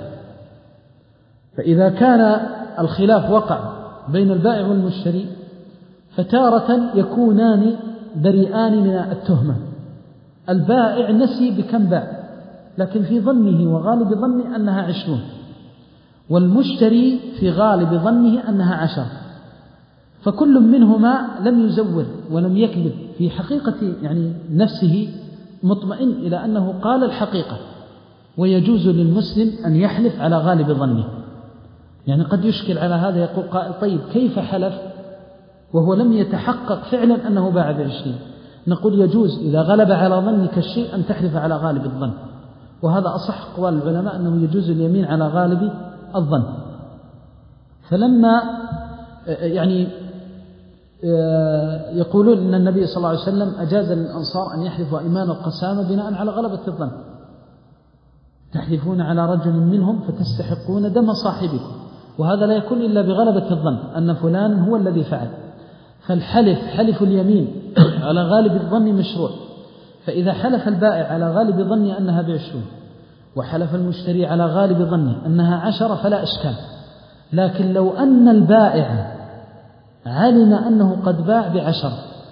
فإذا كان الخلاف وقع بين البائع والمشتري فتارة يكونان بريئان من التهمة، البائع نسي بكم باع لكن في ظنه وغالب ظنه أنها عشرون، والمشتري في غالب ظنه أنها عشر، فكل منهما لم يزور ولم يكذب في حقيقة يعني نفسه، مطمئن إلى أنه قال الحقيقة. ويجوز للمسلم أن يحلف على غالب ظنه، يعني قد يشكل على هذا يقول قائل طيب كيف حلف وهو لم يتحقق فعلا أنه باع بعشرين؟ نقول يجوز إذا غلب على ظنك الشيء أن تحلف على غالب الظن، وهذا أصح أقوال العلماء أنه يجوز اليمين على غالب الظن. فلما يعني يقولون أن النبي صلى الله عليه وسلم أجاز للأنصار أن يحلفوا أيمان القسامة بناء على غلبة الظن، تحلفون على رجل منهم فتستحقون دم صاحبكم، وهذا لا يكون إلا بغلبة الظن أن فلان هو الذي فعل. فالحلف حلف اليمين على غالب الظن مشروع، فإذا حلف البائع على غالب ظنه أنها بعشرون وحلف المشتري على غالب ظنه أنها عشرة فلا إشكال. لكن لو أن البائع علم أنه قد باع بعشر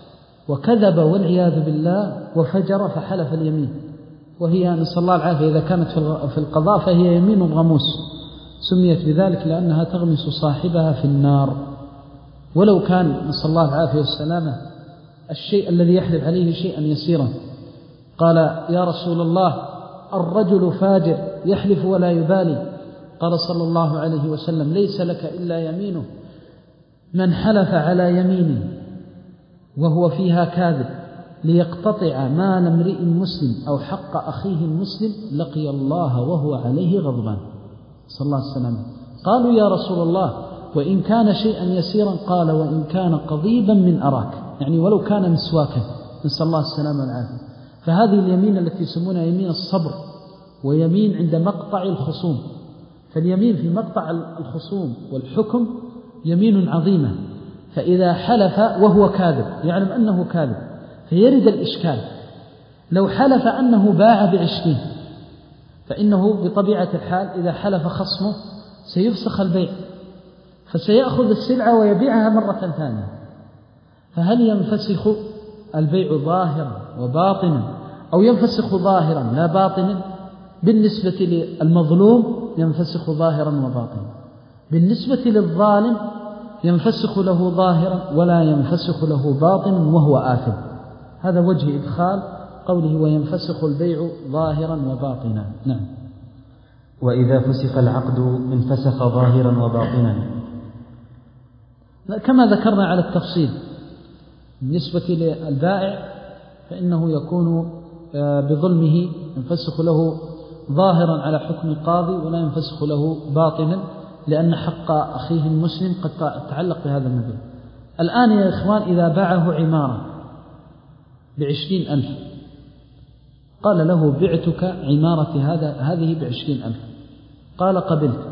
وكذب والعياذ بالله وفجر فحلف اليمين، وهي نسأل الله العافية إذا كانت في القضاء فهي يمين غموس، سميت بذلك لأنها تغمس صاحبها في النار. ولو كان نسأل الله العافية والسلامة الشيء الذي يحلف عليه شيئا يسيرا، قال يا رسول الله الرجل فاجر يحلف ولا يبالي، قال صلى الله عليه وسلم ليس لك إلا يمينه، من حلف على يمين وهو فيها كاذب ليقتطع مال امرئ مسلم أو حق أخيه المسلم لقي الله وهو عليه غضبان، صلى الله عليه وسلم. قالوا يا رسول الله وإن كان شيئا يسيرا، قال وإن كان قضيبا من أراك، يعني ولو كان مسواكا، نسأل الله السلامة والعافية. فهذه اليمين التي يسمونها يمين الصبر، ويمين عند مقطع الخصوم. فاليمين في مقطع الخصوم والحكم يمين عظيمة، فإذا حلف وهو كاذب يعلم أنه كاذب فيرد الإشكال. لو حلف أنه باع بعشرين فإنه بطبيعة الحال إذا حلف خصمه سيفسخ البيع، فسيأخذ السلعة ويبيعها مرة ثانية، فهل ينفسخ البيع ظاهرا وباطنا أو ينفسخ ظاهرا لا باطنا؟ بالنسبة للمظلوم ينفسخ ظاهرا وباطنا، بالنسبة للظالم ينفسخ له ظاهرا ولا ينفسخ له باطنا وهو آثم. هذا وجه إدخال قوله وينفسخ البيع ظاهرا وباطنا. نعم. وإذا فسخ العقد انفسخ ظاهرا وباطنا، كما ذكرنا على التفصيل. بالنسبة للبائع فإنه يكون بظلمه ينفسخ له ظاهرا على حكم القاضي ولا ينفسخ له باطنا، لأن حق أخيه المسلم قد تعلق بهذا المبيع. الآن يا إخوان إذا باعه عمارة بعشرين ألف، قال له بعتك عمارة هذا هذه بعشرين ألف، قال قبلت،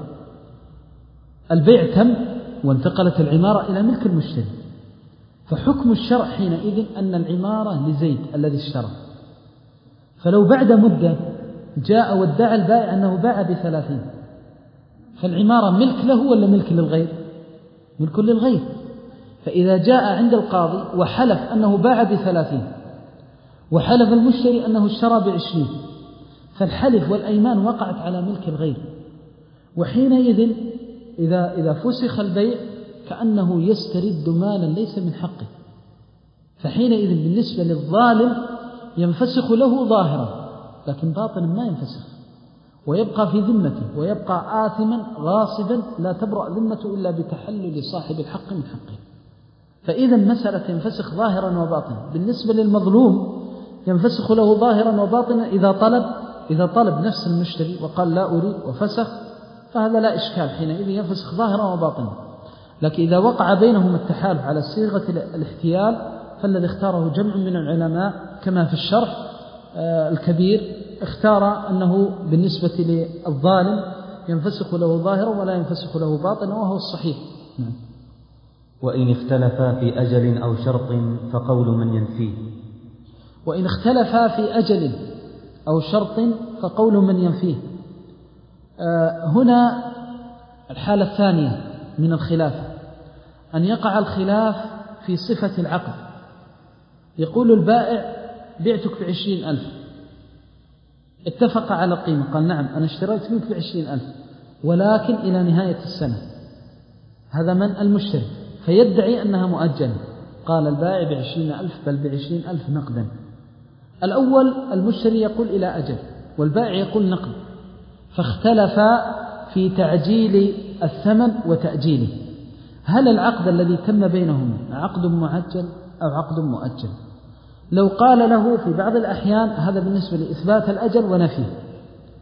البيع تم وانتقلت العمارة إلى ملك المشتري، فحكم الشرع حينئذ أن العمارة لزيد الذي اشترى. فلو بعد مدة جاء وادعى البائع أنه باع بثلاثين، فالعمارة ملك له ولا ملك للغير؟ ملك للغير. فإذا جاء عند القاضي وحلف أنه باع بثلاثين وحلف المشتري أنه اشترى بعشرين، فالحلف والأيمان وقعت على ملك الغير، وحينئذ إذا, إذا فسخ البيع كأنه يسترد مالا ليس من حقه، فحينئذ بالنسبة للظالم ينفسخ له ظاهرا لكن باطنا ما ينفسخ، ويبقى في ذمته ويبقى آثما غاصبا لا تبرأ ذمته إلا بتحلل صاحب الحق من حقه. فإذا مسألة ينفسخ ظاهرا وباطنا. بالنسبة للمظلوم ينفسخ له ظاهرا وباطنا إذا طلب إذا طلب نفس المشتري وقال لا أريد وفسخ، فهذا لا إشكال، حينئذ ينفسخ ظاهرا وباطنا. لكن إذا وقع بينهم التحالف على صيغة الاحتيال فالذي اختاره جمع من العلماء كما في الشرح الكبير اختار أنه بالنسبة للظالم ينفسخ له ظاهرا ولا ينفسخ له باطنا، وهو الصحيح. نعم. وإن اختلفا في أجل أو شرط فقول من ينفيه. وإن اختلفا في أجل أو شرط فقول من ينفيه. آه هنا الحالة الثانية من الخلاف أن يقع الخلاف في صفة العقد. يقول البائع بعتك بعشرين ألف، اتفق على قيمة، قال نعم أنا اشتريت منك بعشرين ألف ولكن إلى نهاية السنة. هذا من المشتري، فيدعي أنها مؤجلة، قال البائع بعشرين ألف بل بعشرين ألف نقدا. الأول المشتري يقول إلى أجل والبائع يقول نقد، فاختلفا في تعجيل الثمن وتأجيله. هل العقد الذي تم بينهم عقد معجل أو عقد مؤجل؟ لو قال له في بعض الأحيان هذا بالنسبة لإثبات الأجل ونفيه،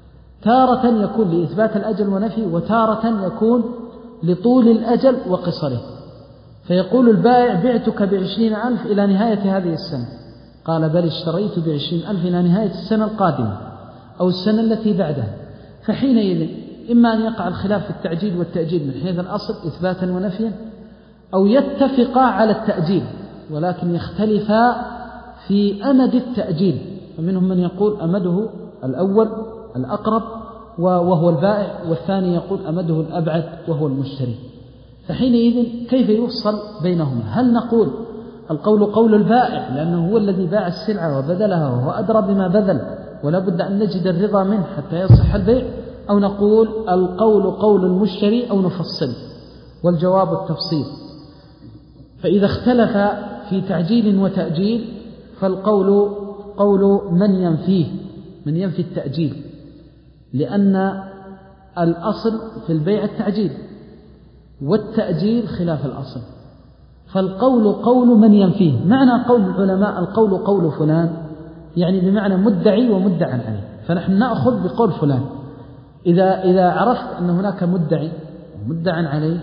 تارة يكون لإثبات الأجل ونفي، وتارة يكون لطول الأجل وقصره. فيقول البائع بعتك بعشرين ألف إلى نهاية هذه السنة، قال بل اشتريت بعشرين ألف إلى نهاية السنة القادمة أو السنة التي بعدها. فحينئذ إما أن يقع الخلاف في التعجيل والتأجيل من حيث الأصل إثباتا ونفيا، أو يتفقا على التأجيل ولكن يختلفا في أمد التأجيل. فمنهم من يقول أمده الأول الأقرب وهو البائع، والثاني يقول أمده الأبعد وهو المشتري. فحينئذ كيف يفصل بينهما؟ هل نقول القول قول البائع لأنه هو الذي باع السلعة وبذلها وهو أدرى بما بذل ولا بد أن نجد الرضا منه حتى يصح البيع، أو نقول القول قول المشتري، أو نفصل؟ والجواب التفصيل. فإذا اختلف في تعجيل وتأجيل فالقول قول من ينفيه، من ينفي التأجيل، لأن الأصل في البيع التعجيل والتأجيل خلاف الأصل. فالقول قول من ينفيه. معنى قول العلماء القول قول فلان يعني بمعنى مدعي ومدعى عليه، فنحن نأخذ بقول فلان. إذا إذا عرفت أن هناك مدعي ومدعى عليه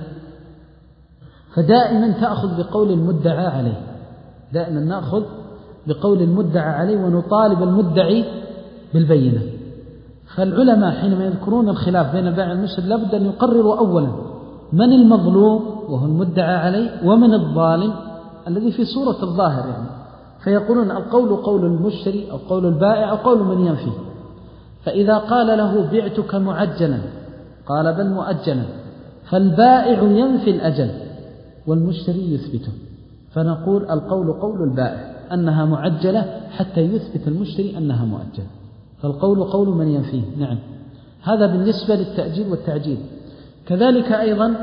فدائما تأخذ بقول المدعى عليه، دائما نأخذ بقول المدعى عليه ونطالب المدعي بالبينة. فالعلماء حينما يذكرون الخلاف بين البائع والمشتري لابد أن يقرروا أولا من المظلوم وهو المدعى عليه، ومن الظالم الذي في صورة الظاهر يعني. فيقولون القول قول المشتري أو قول البائع أو قول من ينفي. فإذا قال له بعتك معجلا قال بل مؤجلا، فالبائع ينفي الأجل والمشتري يثبته، فنقول القول قول البائع أنها معجلة حتى يثبت المشتري أنها مؤجلة، فالقول قول من ينفيه. نعم، هذا بالنسبة للتأجيل والتعجيل. كذلك أيضا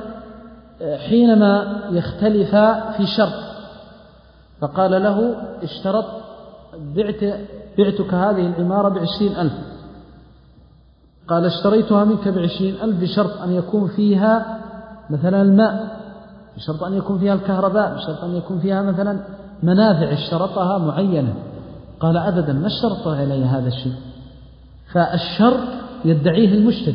حينما يختلفا في شرط، فقال له اشترط بعت بعتك هذه العمارة بعشرين ألف، قال اشتريتها منك بعشرين ألف بشرط أن يكون فيها مثلا الماء، بشرط أن يكون فيها الكهرباء، بشرط أن يكون فيها مثلا منافع اشترطها معينة. قال أبدا ما اشترط علي هذا الشيء. فالشرط يدعيه المشتري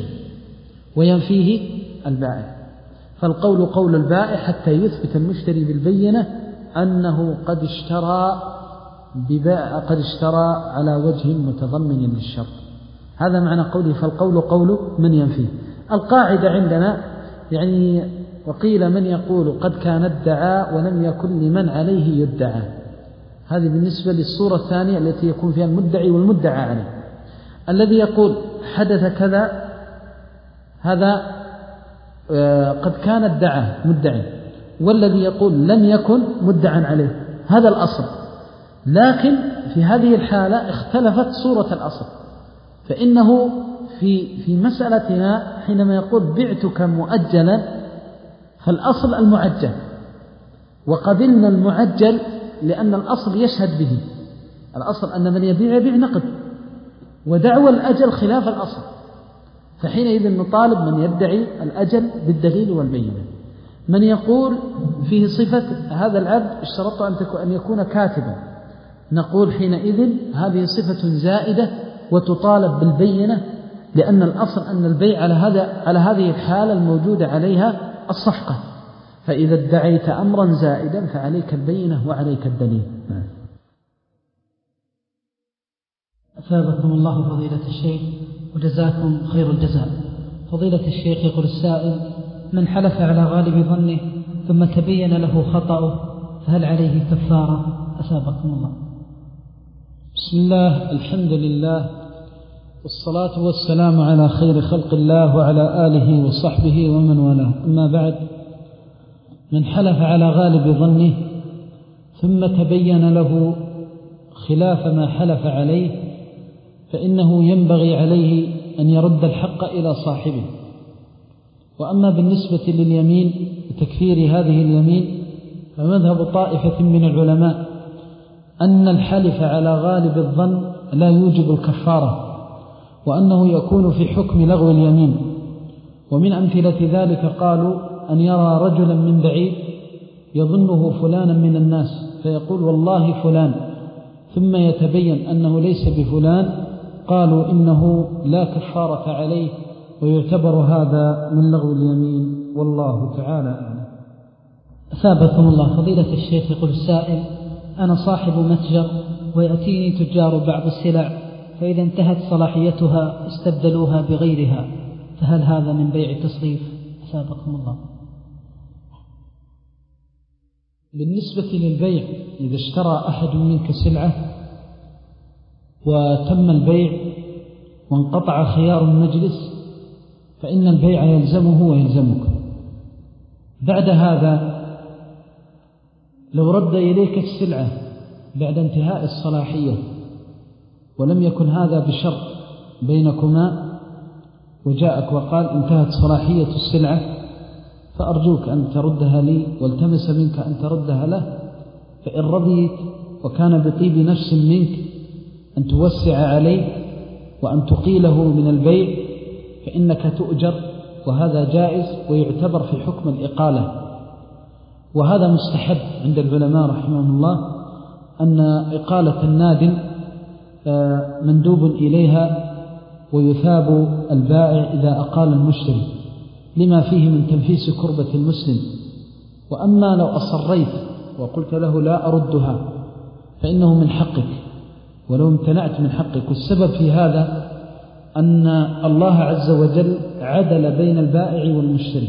وينفيه البائع، فالقول قول البائع حتى يثبت المشتري بالبينة أنه قد اشترى بباع قد اشترى على وجه متضمن للشرط. هذا معنى قوله فالقول قول من ينفيه. القاعدة عندنا يعني وقيل من يقول قد كان ادعى ولم يكن لمن عليه يدعى. هذه بالنسبة للصورة الثانية التي يكون فيها المدعي والمدعى عليه. الذي يقول حدث كذا هذا قد كان ادعى مدعي، والذي يقول لم يكن مدعى عليه، هذا الأصل. لكن في هذه الحالة اختلفت صورة الأصل، فإنه في في مسألتنا حينما يقول بعتك مؤجلا فالأصل المعجل، وقبلنا المعجل لأن الأصل يشهد به. الأصل أن من يبيع يبيع نقد، ودعوى الأجل خلاف الأصل، فحينئذ نطالب من يدعي الأجل بالدليل والبينة. من يقول فيه صفة هذا العبد اشترط أن يكون كاتبا، نقول حينئذ هذه صفة زائدة وتطالب بالبينة، لأن الأصل أن البيع على هذا على هذه الحالة الموجودة عليها الصفقة، فإذا ادعيت أمرا زائدا فعليك البينة وعليك الدليل. أثابكم الله فضيلة الشيخ وجزاكم خير الجزاء. فضيلة الشيخ يقول السائل: من حلف على غالب ظنه ثم تبين له خطأه فهل عليه كفارة؟ أثابكم الله. بسم الله، الحمد لله، والصلاة والسلام على خير خلق الله وعلى آله وصحبه ومن والاه. أما بعد، من حلف على غالب ظنه ثم تبين له خلاف ما حلف عليه فإنه ينبغي عليه أن يرد الحق إلى صاحبه. وأما بالنسبة لليمين بتكفير هذه اليمين فمذهب طائفة من العلماء أن الحلف على غالب الظن لا يوجب الكفارة، وأنه يكون في حكم لغو اليمين. ومن أمثلة ذلك قالوا أن يرى رجلا من بعيد يظنه فلانا من الناس فيقول والله فلان، ثم يتبين أنه ليس بفلان قالوا إنه لا كفارة عليه ويعتبر هذا من لغو اليمين، والله تعالى أعلم. أثابكم الله. فضيلة الشيخ، يقول السائل: أنا صاحب متجر ويأتيني تجار بعض السلع، فإذا انتهت صلاحيتها استبدلوها بغيرها، فهل هذا من بيع التصريف؟ أثابكم الله. بالنسبة للبيع، إذا اشترى أحد منك سلعة وتم البيع وانقطع خيار المجلس فإن البيع يلزمه ويلزمك. بعد هذا لو رد إليك السلعة بعد انتهاء الصلاحية ولم يكن هذا بشرط بينكما وجاءك وقال انتهت صلاحية السلعة فأرجوك أن تردها لي والتمس منك أن تردها له، فإن رضيت وكان بطيب نفس منك أن توسع عليه وأن تقيله من البيع فإنك تؤجر، وهذا جائز ويعتبر في حكم الإقالة، وهذا مستحب عند العلماء رحمهم الله، أن إقالة النادم مندوب إليها ويثاب البائع إذا أقال المشتري لما فيه من تنفيس كربة المسلم. وأما لو أصريت وقلت له لا أردها فإنه من حقك ولو امتنعت من حقك، والسبب في هذا أن الله عز وجل عدل بين البائع والمشتري،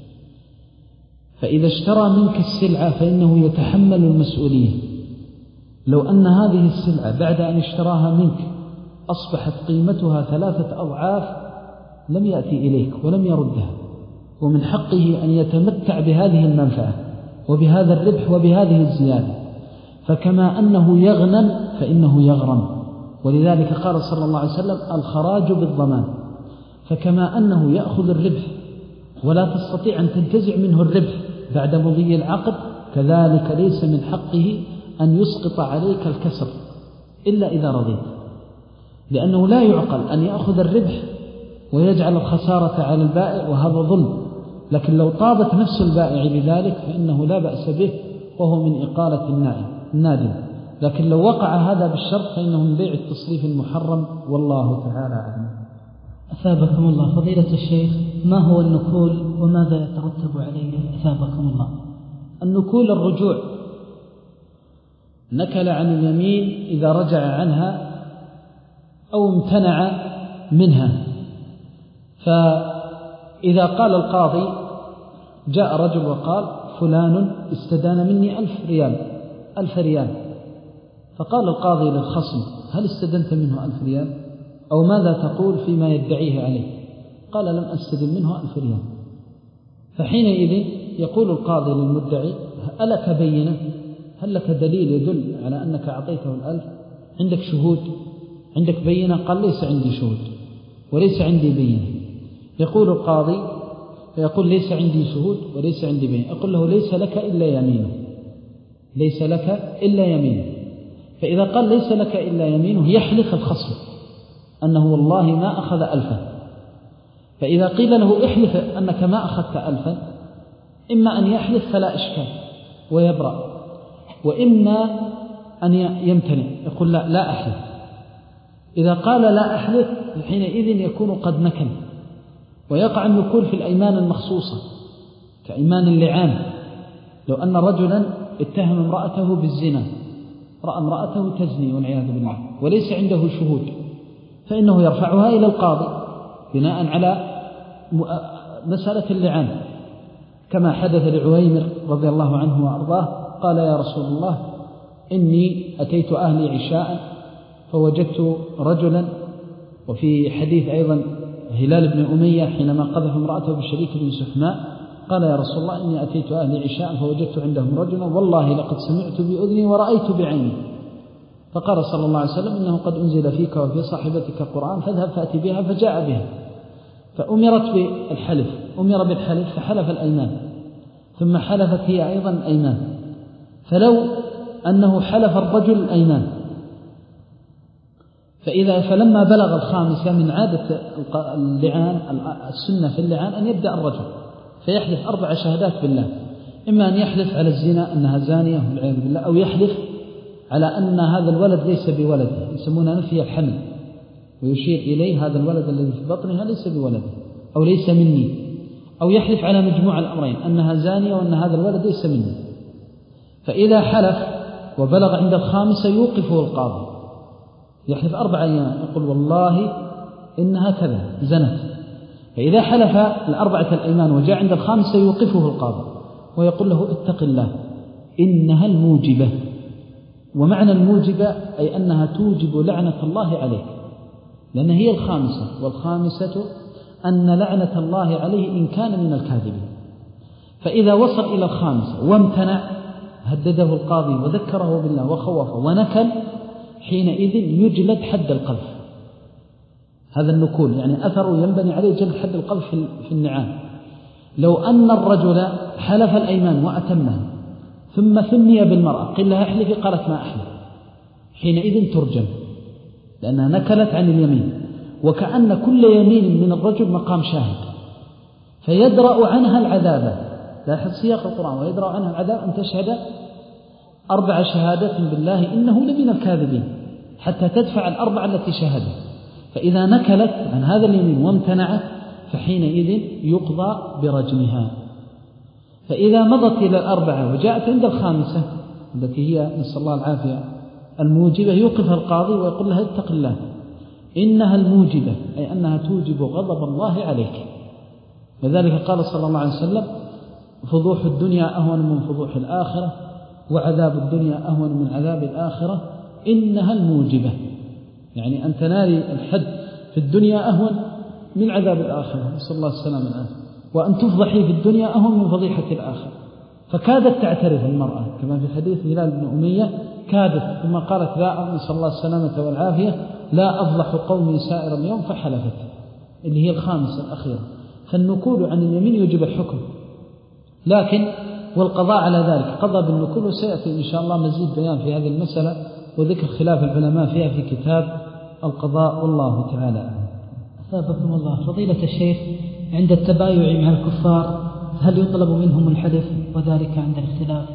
فإذا اشترى منك السلعة فإنه يتحمل المسؤولية. لو أن هذه السلعة بعد أن اشتراها منك أصبحت قيمتها ثلاثة أضعاف لم يأتي إليك ولم يردها، ومن حقه أن يتمتع بهذه المنفعة وبهذا الربح وبهذه الزيادة، فكما أنه يغنم فإنه يغرم، ولذلك قال صلى الله عليه وسلم الخراج بالضمان. فكما أنه يأخذ الربح ولا تستطيع أن تنتزع منه الربح بعد مضي العقد، كذلك ليس من حقه أن يسقط عليك الكسر إلا إذا رضيت، لأنه لا يعقل أن يأخذ الربح ويجعل الخسارة على البائع، وهذا ظلم. لكن لو طابت نفس البائع بذلك فإنه لا بأس به، وهو من إقالة النادم. لكن لو وقع هذا بالشرط فإنه من بيع التصريف المحرم، والله تعالى أعلم. أثابكم الله. فضيلة الشيخ، ما هو النكول وماذا يترتب عليه؟ أثابكم الله. النكول الرجوع، نكل عن اليمين إذا رجع عنها أو امتنع منها. فإذا قال القاضي جاء رجل وقال فلان استدان مني ألف ريال ألف ريال فقال القاضي للخصم هل استدنت منه ألف ريال أو ماذا تقول فيما يدعيه عليه؟ قال لم أستدن منه ألف ريال. فحينئذ يقول القاضي للمدعي ألك بينة؟ هل لك دليل يدل على أنك أعطيته الألف؟ عندك شهود؟ عندك بينة؟ قال ليس عندي شهود وليس عندي بينة. يقول القاضي فيقول ليس عندي شهود وليس عندي بينة. أقول له ليس لك إلا يمينه، ليس لك إلا يمينه. فإذا قال ليس لك إلا يمينه يحلف الخصم أنه والله ما أخذ ألفا. فإذا قيل له احلف أنك ما أخذت ألفا، إما أن يحلف فلا إشكال ويبرأ، وإما أن يمتنع يقول لا لا أحلف. إذا قال لا أحلف حينئذ يكون قد نكل، ويقع النكول في الأيمان المخصوصة كأيمان اللعان. لو أن رجلا اتهم امرأته بالزنا، رأى امرأته تزني والعياذ بالله وليس عنده شهود، فإنه يرفعها إلى القاضي بناء على مسألة اللعان، كما حدث لعويمر رضي الله عنه وأرضاه. قال يا رسول الله إني أتيت أهلي عشاء فوجدت رجلا، وفي حديث أيضا هلال بن أمية حينما قذف امرأته بشريك بن سحماء قال يا رسول الله إني أتيت أهلي عشاء فوجدت عندهم رجلا والله لقد سمعت بأذني ورأيت بعيني. فقال صلى الله عليه وسلم إنه قد أنزل فيك وفي صاحبتك قرآن فاذهب فأتي بها، فجاء بها. فأمرت بالحلف، أمر بالحلف فحلف الأيمان، ثم حلفت هي أيضا الأيمان. فلو أنه حلف الرجل الأيمان فإذا فلما بلغ الخامسة من عادة اللعان السنة في اللعان أن يبدأ الرجل فيحلف أربع شهادات بالله، إما أن يحلف على الزنا أنها زانية والعياذ بالله، أو يحلف على أن هذا الولد ليس بولده، يسمونها نفي الحمل، ويشير إليه هذا الولد الذي في بطنها ليس بولده أو ليس مني، أو يحلف على مجموع الأمرين أنها زانية وأن هذا الولد ليس مني. فإذا حلف وبلغ عند الخامسة يوقفه القاضي، يحلف أربع أيام يقول والله إنها كذا زنت. فإذا حلف الأربعة الأيمان وجاء عند الخامسة يوقفه القاضي ويقول له اتق الله إنها الموجبة. ومعنى الموجبة أي أنها توجب لعنة الله عليك، لأن هي الخامسة، والخامسة أن لعنة الله عليه إن كان من الكاذبين. فإذا وصل إلى الخامسة وامتنع هدده القاضي وذكره بالله وخوفه ونكل، حينئذ يجلد حد القذف. هذا النكول يعني أثره ينبني عليه جلد حد القذف في النعام. لو أن الرجل حلف الأيمان وأتمها ثم ثني بالمرأة قل لها احلفي قالت ما أحلف، حينئذ ترجم لأنها نكلت عن اليمين، وكأن كل يمين من الرجل مقام شاهد، فيدرأ عنها العذاب. لاحظ سياق القرآن ويدرأ عنها العذاب أن تشهد أربع شهادات بالله إنه لمن الكاذبين حتى تدفع الأربع التي شهدها. فإذا نكلت عن هذا اليمين وامتنعت فحينئذ يقضى برجمها. فإذا مضت إلى الأربعة وجاءت عند الخامسة التي هي نسأل الله العافية الموجبة يوقف القاضي ويقول لها اتق الله إنها الموجبة، أي أنها توجب غضب الله عليك. وذلك قال صلى الله عليه وسلم فضوح الدنيا أهون من فضوح الآخرة وعذاب الدنيا أهون من عذاب الآخرة إنها الموجبة، يعني أن تنالي الحد في الدنيا أهون من عذاب الآخرة نسأل الله السلامة والعافية، وأن تفضحي في الدنيا أهون من فضيحة الآخرة. فكادت تعترف المرأة كما في حديث هلال بن أمية، كادت ثم قالت لا نسأل الله السلامة والعافية لا أفضح قومي سائر اليوم، فحلفت اللي هي الخامسة الأخيرة. فالنكول عن اليمين يجب الحكم، لكن والقضاء على ذلك قضى بالنكول، وسيأتي إن شاء الله مزيد بيان في هذه المسألة وذكر خلاف العلماء فيها في كتاب القضاء والله تعالى أعلم. أثابكم الله. فضيلة الشيخ، عند التبايع مع الكفار هل يطلب منهم الحلف وذلك عند الاختلاف؟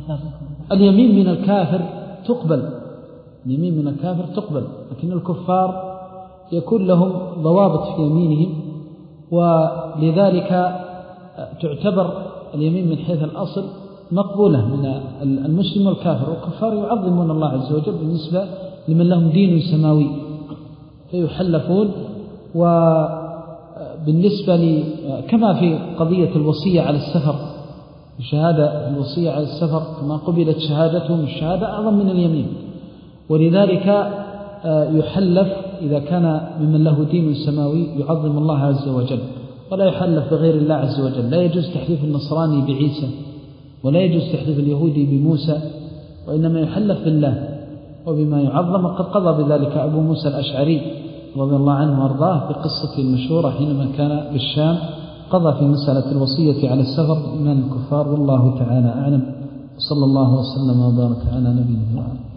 اليمين من الكافر تقبل، اليمين من الكافر تقبل، لكن الكفار يكون لهم ضوابط في يمينهم، ولذلك تعتبر اليمين من حيث الأصل مقبولة من المسلم والكافر. والكفار يعظمون الله عز وجل بالنسبة لمن لهم دين سماوي فيحلفون. وبالنسبة لي كما في قضية الوصية على السفر، شهادة الوصية على السفر كما قبلت شهادتهم الشهادة أعظم من اليمين، ولذلك يحلف إذا كان ممن له دين سماوي يعظم الله عز وجل، ولا يحلف بغير الله عز وجل. لا يجوز تحليف النصراني بعيسى، ولا يجوز تحليف اليهودي بموسى، وإنما يحلف بالله وبما يعظم. قد قضى بذلك أبو موسى الأشعري رضي الله عنه وارضاه بقصة المشهورة حينما كان بالشام قضى في مسألة الوصية على السفر من الكفار، والله تعالى أعلم. صلى الله وسلم وبارك على نبينا محمد.